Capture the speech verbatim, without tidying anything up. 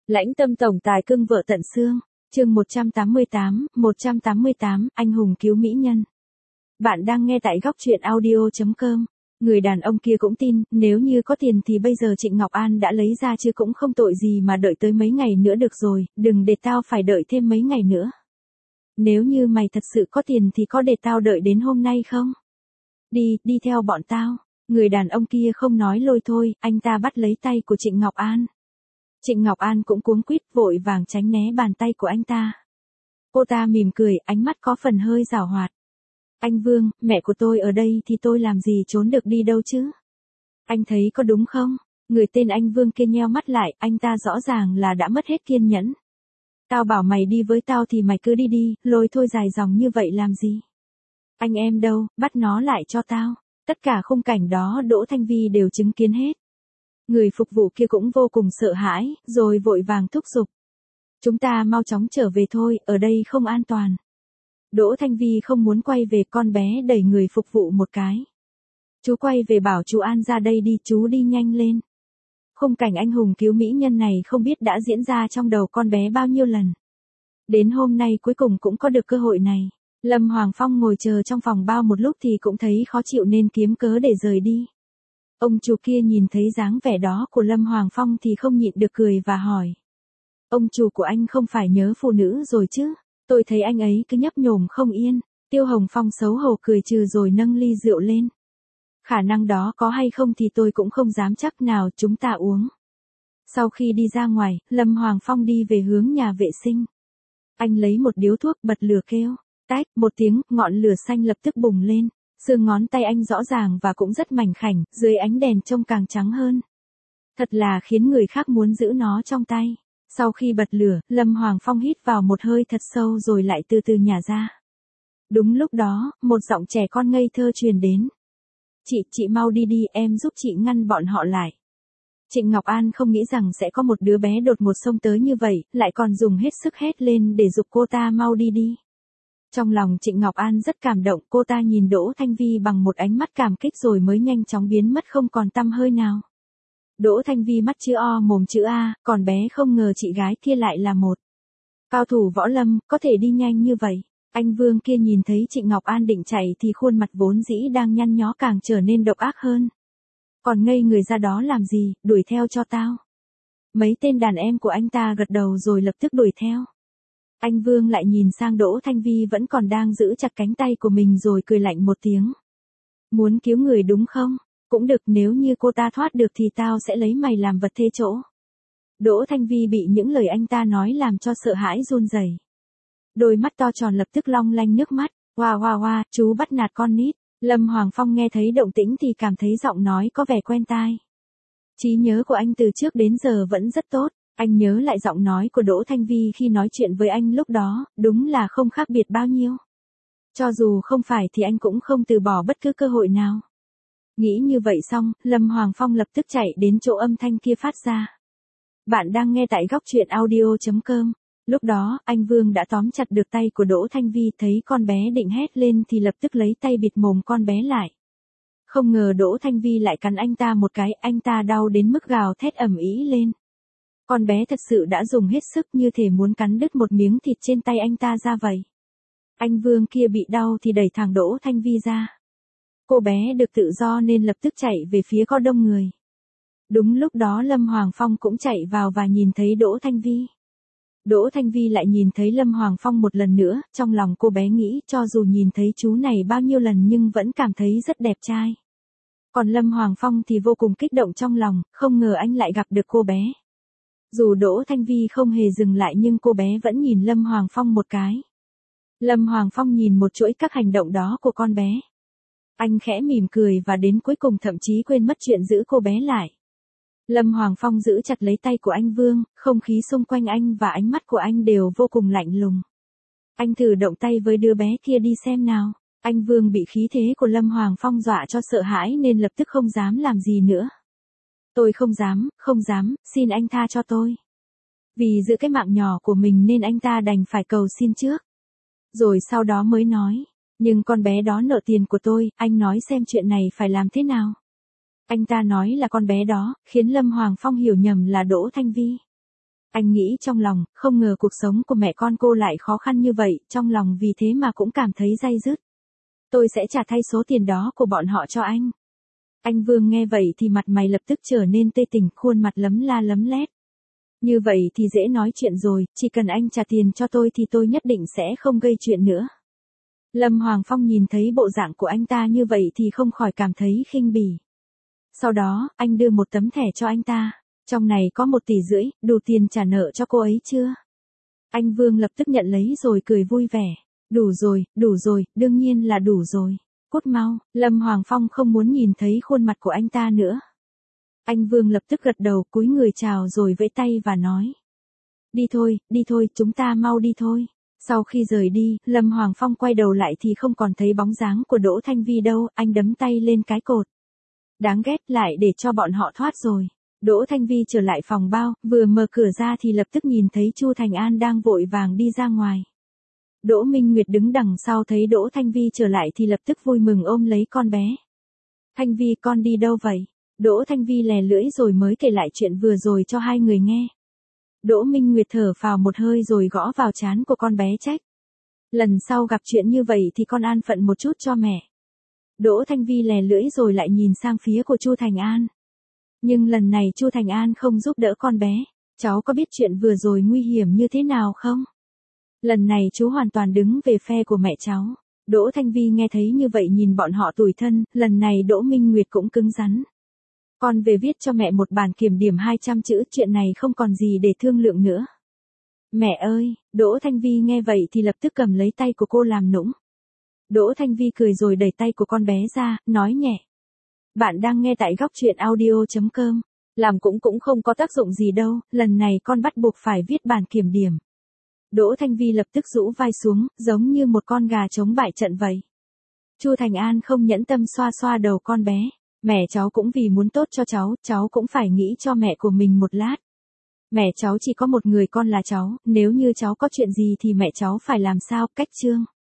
Lãnh tâm tổng tài cưng vợ tận xương. Chương một trăm tám mươi tám, một trăm tám mươi tám, anh hùng cứu mỹ nhân. Bạn đang nghe tại góc truyện audio chấm com. Người đàn ông kia cũng tin, nếu như có tiền thì bây giờ Trịnh Ngọc An đã lấy ra chứ cũng không tội gì mà đợi tới mấy ngày nữa được rồi, đừng để tao phải đợi thêm mấy ngày nữa. Nếu như mày thật sự có tiền thì có để tao đợi đến hôm nay không? Đi, đi theo bọn tao. Người đàn ông kia không nói lôi thôi, anh ta bắt lấy tay của Trịnh Ngọc An. Trịnh Ngọc An cũng cuống quýt vội vàng tránh né bàn tay của anh ta. Cô ta mỉm cười, ánh mắt có phần hơi giảo hoạt. Anh Vương, mẹ của tôi ở đây thì tôi làm gì trốn được đi đâu chứ? Anh thấy có đúng không? Người tên anh Vương kia nheo mắt lại, anh ta rõ ràng là đã mất hết kiên nhẫn. Tao bảo mày đi với tao thì mày cứ đi đi, lôi thôi dài dòng như vậy làm gì? Anh em đâu, bắt nó lại cho tao. Tất cả khung cảnh đó Đỗ Thanh Vi đều chứng kiến hết. Người phục vụ kia cũng vô cùng sợ hãi, rồi vội vàng thúc giục. Chúng ta mau chóng trở về thôi, ở đây không an toàn. Đỗ Thanh Vi không muốn quay về, con bé đẩy người phục vụ một cái. Chú quay về bảo chú An ra đây đi, chú đi nhanh lên. Khung cảnh anh hùng cứu mỹ nhân này không biết đã diễn ra trong đầu con bé bao nhiêu lần. Đến hôm nay cuối cùng cũng có được cơ hội này. Lâm Hoàng Phong ngồi chờ trong phòng bao một lúc thì cũng thấy khó chịu nên kiếm cớ để rời đi. Ông chủ kia nhìn thấy dáng vẻ đó của Lâm Hoàng Phong thì không nhịn được cười và hỏi. Ông chủ của anh không phải nhớ phụ nữ rồi chứ? Tôi thấy anh ấy cứ nhấp nhổm không yên. Tiêu Hồng Phong xấu hổ cười trừ rồi nâng ly rượu lên. Khả năng đó có hay không thì tôi cũng không dám chắc, nào chúng ta uống. Sau khi đi ra ngoài, Lâm Hoàng Phong đi về hướng nhà vệ sinh. Anh lấy một điếu thuốc bật lửa kêu. Tách, một tiếng, ngọn lửa xanh lập tức bùng lên. Xương ngón tay anh rõ ràng và cũng rất mảnh khảnh, dưới ánh đèn trông càng trắng hơn. Thật là khiến người khác muốn giữ nó trong tay. Sau khi bật lửa, Lâm Hoàng Phong hít vào một hơi thật sâu rồi lại từ từ nhả ra. Đúng lúc đó, một giọng trẻ con ngây thơ truyền đến. Chị, chị mau đi đi, em giúp chị ngăn bọn họ lại. Trịnh Ngọc An không nghĩ rằng sẽ có một đứa bé đột ngột xông tới như vậy, lại còn dùng hết sức hét lên để giục cô ta mau đi đi. Trong lòng Trịnh Ngọc An rất cảm động, cô ta nhìn Đỗ Thanh Vi bằng một ánh mắt cảm kích rồi mới nhanh chóng biến mất không còn tăm hơi nào. Đỗ Thanh Vi mắt chữ O mồm chữ A, còn bé không ngờ chị gái kia lại là một cao thủ võ lâm, có thể đi nhanh như vậy. Anh Vương kia nhìn thấy Trịnh Ngọc An định chạy thì khuôn mặt vốn dĩ đang nhăn nhó càng trở nên độc ác hơn. Còn ngây người ra đó làm gì, đuổi theo cho tao. Mấy tên đàn em của anh ta gật đầu rồi lập tức đuổi theo. Anh Vương lại nhìn sang Đỗ Thanh Vi vẫn còn đang giữ chặt cánh tay của mình rồi cười lạnh một tiếng. Muốn cứu người đúng không? Cũng được, nếu như cô ta thoát được thì tao sẽ lấy mày làm vật thế chỗ. Đỗ Thanh Vi bị những lời anh ta nói làm cho sợ hãi run rẩy. Đôi mắt to tròn lập tức long lanh nước mắt. Hoa hoa hoa, chú bắt nạt con nít. Lâm Hoàng Phong nghe thấy động tĩnh thì cảm thấy giọng nói có vẻ quen tai. Trí nhớ của anh từ trước đến giờ vẫn rất tốt. Anh nhớ lại giọng nói của Đỗ Thanh Vi khi nói chuyện với anh lúc đó, đúng là không khác biệt bao nhiêu. Cho dù không phải thì anh cũng không từ bỏ bất cứ cơ hội nào. Nghĩ như vậy xong, Lâm Hoàng Phong lập tức chạy đến chỗ âm thanh kia phát ra. Bạn đang nghe tại góc truyện audio chấm com. Lúc đó, anh Vương đã tóm chặt được tay của Đỗ Thanh Vi, thấy con bé định hét lên thì lập tức lấy tay bịt mồm con bé lại. Không ngờ Đỗ Thanh Vi lại cắn anh ta một cái, anh ta đau đến mức gào thét ầm ĩ lên. Con bé thật sự đã dùng hết sức như thể muốn cắn đứt một miếng thịt trên tay anh ta ra vậy. Anh Vương kia bị đau thì đẩy thẳng Đỗ Thanh Vi ra. Cô bé được tự do nên lập tức chạy về phía có đông người. Đúng lúc đó Lâm Hoàng Phong cũng chạy vào và nhìn thấy Đỗ Thanh Vi. Đỗ Thanh Vi lại nhìn thấy Lâm Hoàng Phong một lần nữa, trong lòng cô bé nghĩ cho dù nhìn thấy chú này bao nhiêu lần nhưng vẫn cảm thấy rất đẹp trai. Còn Lâm Hoàng Phong thì vô cùng kích động trong lòng, không ngờ anh lại gặp được cô bé. Dù Đỗ Thanh Vi không hề dừng lại nhưng cô bé vẫn nhìn Lâm Hoàng Phong một cái. Lâm Hoàng Phong nhìn một chuỗi các hành động đó của con bé. Anh khẽ mỉm cười và đến cuối cùng thậm chí quên mất chuyện giữ cô bé lại. Lâm Hoàng Phong giữ chặt lấy tay của anh Vương, không khí xung quanh anh và ánh mắt của anh đều vô cùng lạnh lùng. Anh thử động tay với đứa bé kia đi xem nào. Anh Vương bị khí thế của Lâm Hoàng Phong dọa cho sợ hãi nên lập tức không dám làm gì nữa. Tôi không dám, không dám, xin anh tha cho tôi. Vì giữ cái mạng nhỏ của mình nên anh ta đành phải cầu xin trước. Rồi sau đó mới nói, nhưng con bé đó nợ tiền của tôi, anh nói xem chuyện này phải làm thế nào. Anh ta nói là con bé đó, khiến Lâm Hoàng Phong hiểu nhầm là Đỗ Thanh Vi. Anh nghĩ trong lòng, không ngờ cuộc sống của mẹ con cô lại khó khăn như vậy, trong lòng vì thế mà cũng cảm thấy day dứt. Tôi sẽ trả thay số tiền đó của bọn họ cho anh. Anh Vương nghe vậy thì mặt mày lập tức trở nên tê tỉnh, khuôn mặt lấm la lấm lét. Như vậy thì dễ nói chuyện rồi, chỉ cần anh trả tiền cho tôi thì tôi nhất định sẽ không gây chuyện nữa. Lâm Hoàng Phong nhìn thấy bộ dạng của anh ta như vậy thì không khỏi cảm thấy khinh bỉ. Sau đó, anh đưa một tấm thẻ cho anh ta. Trong này có một tỷ rưỡi, đủ tiền trả nợ cho cô ấy chưa? Anh Vương lập tức nhận lấy rồi cười vui vẻ. Đủ rồi, đủ rồi, đương nhiên là đủ rồi. Cút mau, Lâm Hoàng Phong không muốn nhìn thấy khuôn mặt của anh ta nữa. Anh Vương lập tức gật đầu, cúi người chào rồi vẫy tay và nói. Đi thôi, đi thôi, chúng ta mau đi thôi. Sau khi rời đi, Lâm Hoàng Phong quay đầu lại thì không còn thấy bóng dáng của Đỗ Thanh Vi đâu, anh đấm tay lên cái cột. Đáng ghét, lại để cho bọn họ thoát rồi. Đỗ Thanh Vi trở lại phòng bao, vừa mở cửa ra thì lập tức nhìn thấy Chu Thành An đang vội vàng đi ra ngoài. Đỗ Minh Nguyệt đứng đằng sau thấy Đỗ Thanh Vi trở lại thì lập tức vui mừng ôm lấy con bé. Thanh Vi, con đi đâu vậy? Đỗ Thanh Vi lè lưỡi rồi mới kể lại chuyện vừa rồi cho hai người nghe. Đỗ Minh Nguyệt thở phào một hơi rồi gõ vào trán của con bé trách. Lần sau gặp chuyện như vậy thì con an phận một chút cho mẹ. Đỗ Thanh Vi lè lưỡi rồi lại nhìn sang phía của Chu Thành An. Nhưng lần này Chu Thành An không giúp đỡ con bé. Cháu có biết chuyện vừa rồi nguy hiểm như thế nào không? Lần này chú hoàn toàn đứng về phe của mẹ cháu. Đỗ Thanh Vi nghe thấy như vậy nhìn bọn họ tủi thân, lần này Đỗ Minh Nguyệt cũng cứng rắn. Con về viết cho mẹ một bản kiểm điểm hai trăm chữ, chuyện này không còn gì để thương lượng nữa. Mẹ ơi, Đỗ Thanh Vi nghe vậy thì lập tức cầm lấy tay của cô làm nũng. Đỗ Thanh Vi cười rồi đẩy tay của con bé ra, nói nhẹ. Bạn đang nghe tại góc truyện audio chấm com. Làm cũng cũng không có tác dụng gì đâu, lần này con bắt buộc phải viết bản kiểm điểm. Đỗ Thanh Vi lập tức rũ vai xuống, giống như một con gà chống bại trận vậy. Chu Thành An không nhẫn tâm xoa xoa đầu con bé. Mẹ cháu cũng vì muốn tốt cho cháu, cháu cũng phải nghĩ cho mẹ của mình một lát. Mẹ cháu chỉ có một người con là cháu, nếu như cháu có chuyện gì thì mẹ cháu phải làm sao, cách chương.